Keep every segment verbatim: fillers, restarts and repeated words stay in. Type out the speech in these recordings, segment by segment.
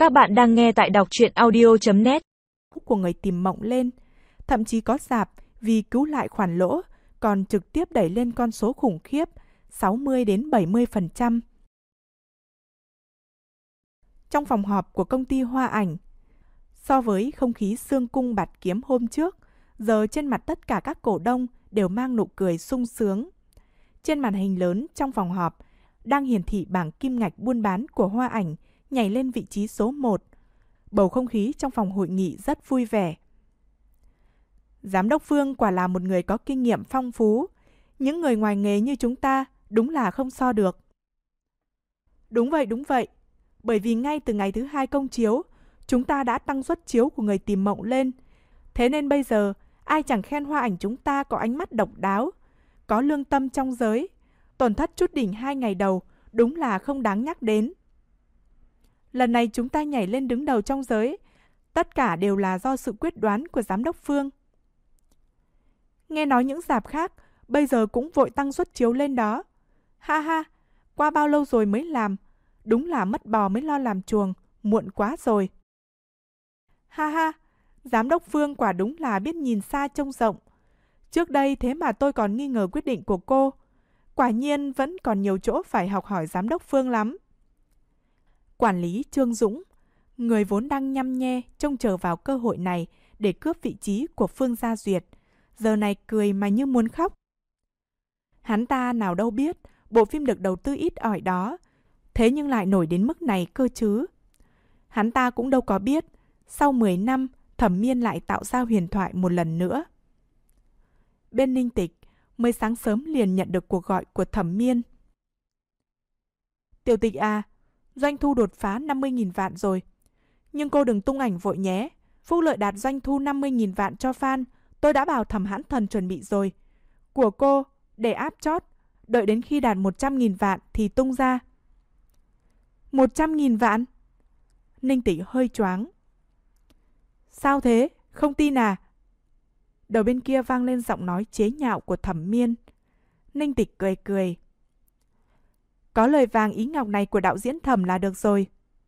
Các bạn đang nghe tại đọc truyện audio chấm net. Của người tìm mộng lên, thậm chí có rạp vì cứu lại khoản lỗ còn trực tiếp đẩy lên con số khủng khiếp sáu mươi đến bảy mươi phần trăm. Trong phòng họp của công ty Hoa Ảnh, so với không khí xương cung bạt kiếm hôm trước, giờ trên mặt tất cả các cổ đông đều mang nụ cười sung sướng. Trên màn hình lớn trong phòng họp đang hiển thị bảng kim ngạch buôn bán của Hoa Ảnh nhảy lên vị trí số một. Bầu không khí trong phòng hội nghị rất vui vẻ. Giám đốc Phương quả là một người có kinh nghiệm phong phú. Những người ngoài nghề như chúng ta đúng là không so được. Đúng vậy, đúng vậy. Bởi vì ngay từ ngày thứ hai công chiếu, chúng ta đã tăng suất chiếu của người tìm mộng lên. Thế nên bây giờ, ai chẳng khen Hoa Ảnh chúng ta có ánh mắt độc đáo, có lương tâm trong giới. Tổn thất chút đỉnh hai ngày đầu đúng là không đáng nhắc đến. Lần này chúng ta nhảy lên đứng đầu trong giới, tất cả đều là do sự quyết đoán của giám đốc Phương. Nghe nói những rạp khác bây giờ cũng vội tăng suất chiếu lên đó. Ha ha, qua bao lâu rồi mới làm, đúng là mất bò mới lo làm chuồng, muộn quá rồi. Ha ha, giám đốc Phương quả đúng là biết nhìn xa trông rộng. Trước đây thế mà tôi còn nghi ngờ quyết định của cô. Quả nhiên vẫn còn nhiều chỗ phải học hỏi giám đốc Phương lắm. Quản lý Trương Dũng, người vốn đang nhăm nhe trông chờ vào cơ hội này để cướp vị trí của Phương Gia Duyệt, giờ này cười mà như muốn khóc. Hắn ta nào đâu biết bộ phim được đầu tư ít ỏi đó, thế nhưng lại nổi đến mức này cơ chứ. Hắn ta cũng đâu có biết, sau mười năm Thẩm Miên lại tạo ra huyền thoại một lần nữa. Bên Ninh Tịch, mới sáng sớm liền nhận được cuộc gọi của Thẩm Miên. Tiểu Tịch à, doanh thu đột phá năm mươi nghìn vạn rồi. Nhưng cô đừng tung ảnh vội nhé. Phúc Lợi đạt doanh thu năm mươi nghìn vạn cho fan. Tôi đã bảo Thẩm Hãn Thần chuẩn bị rồi. Của cô, để áp chót. Đợi đến khi đạt một trăm nghìn vạn thì tung ra. một trăm nghìn vạn? Ninh Tịch hơi choáng. Sao thế? Không tin à? Đầu bên kia vang lên giọng nói chế nhạo của Thẩm Miên. Ninh Tịch cười cười. Có lời vàng ý ngọc này của đạo diễn Thẩm là được rồi.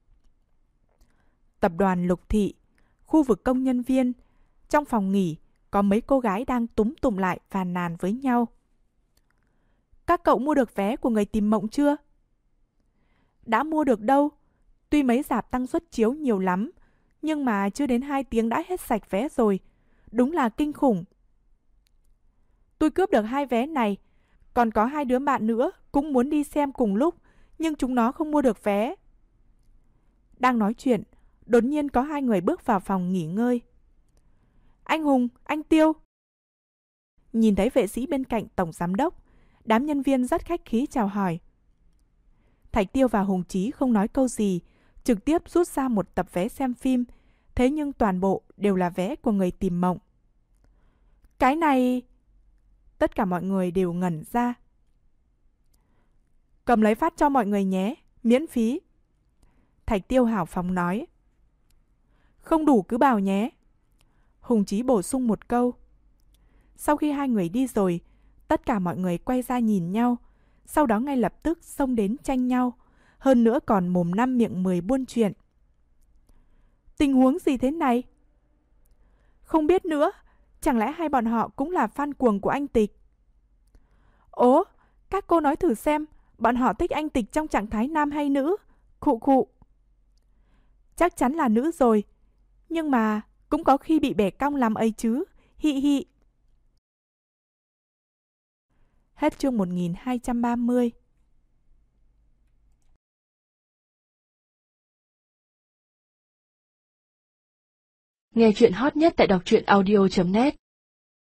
Tập đoàn Lục Thị, khu vực công nhân viên, trong phòng nghỉ có mấy cô gái đang túm tụm lại phàn nàn với nhau. Các cậu mua được vé của người tìm mộng chưa? Đã mua được đâu. Tuy mấy rạp tăng suất chiếu nhiều lắm, nhưng mà chưa đến hai tiếng đã hết sạch vé rồi. Đúng là kinh khủng. Tôi cướp được hai vé này. Còn có hai đứa bạn nữa cũng muốn đi xem cùng lúc, nhưng chúng nó không mua được vé. Đang nói chuyện, đột nhiên có hai người bước vào phòng nghỉ ngơi. Anh Hùng, anh Tiêu. Nhìn thấy vệ sĩ bên cạnh tổng giám đốc, đám nhân viên rất khách khí chào hỏi. Thạch Tiêu và Hùng Chí không nói câu gì, trực tiếp rút ra một tập vé xem phim, thế nhưng toàn bộ đều là vé của người tìm mộng. Cái này... Tất cả mọi người đều ngẩn ra. Cầm lấy phát cho mọi người nhé, miễn phí. Thạch Tiêu hào phóng nói. Không đủ cứ bảo nhé. Hùng Chí bổ sung một câu. Sau khi hai người đi rồi, tất cả mọi người quay ra nhìn nhau, sau đó ngay lập tức xông đến tranh nhau, hơn nữa còn mồm năm miệng mười buôn chuyện. Tình huống gì thế này? Không biết nữa, chẳng lẽ hai bọn họ cũng là fan cuồng của anh Tịch? Ố, các cô nói thử xem, bọn họ thích anh Tịch trong trạng thái nam hay nữ? Khụ khụ. Chắc chắn là nữ rồi, nhưng mà cũng có khi bị bẻ cong làm ấy chứ, hị hị. Hết chương một nghìn hai trăm ba mươi. Nghe chuyện hot nhất tại đọc truyện audio chấm net.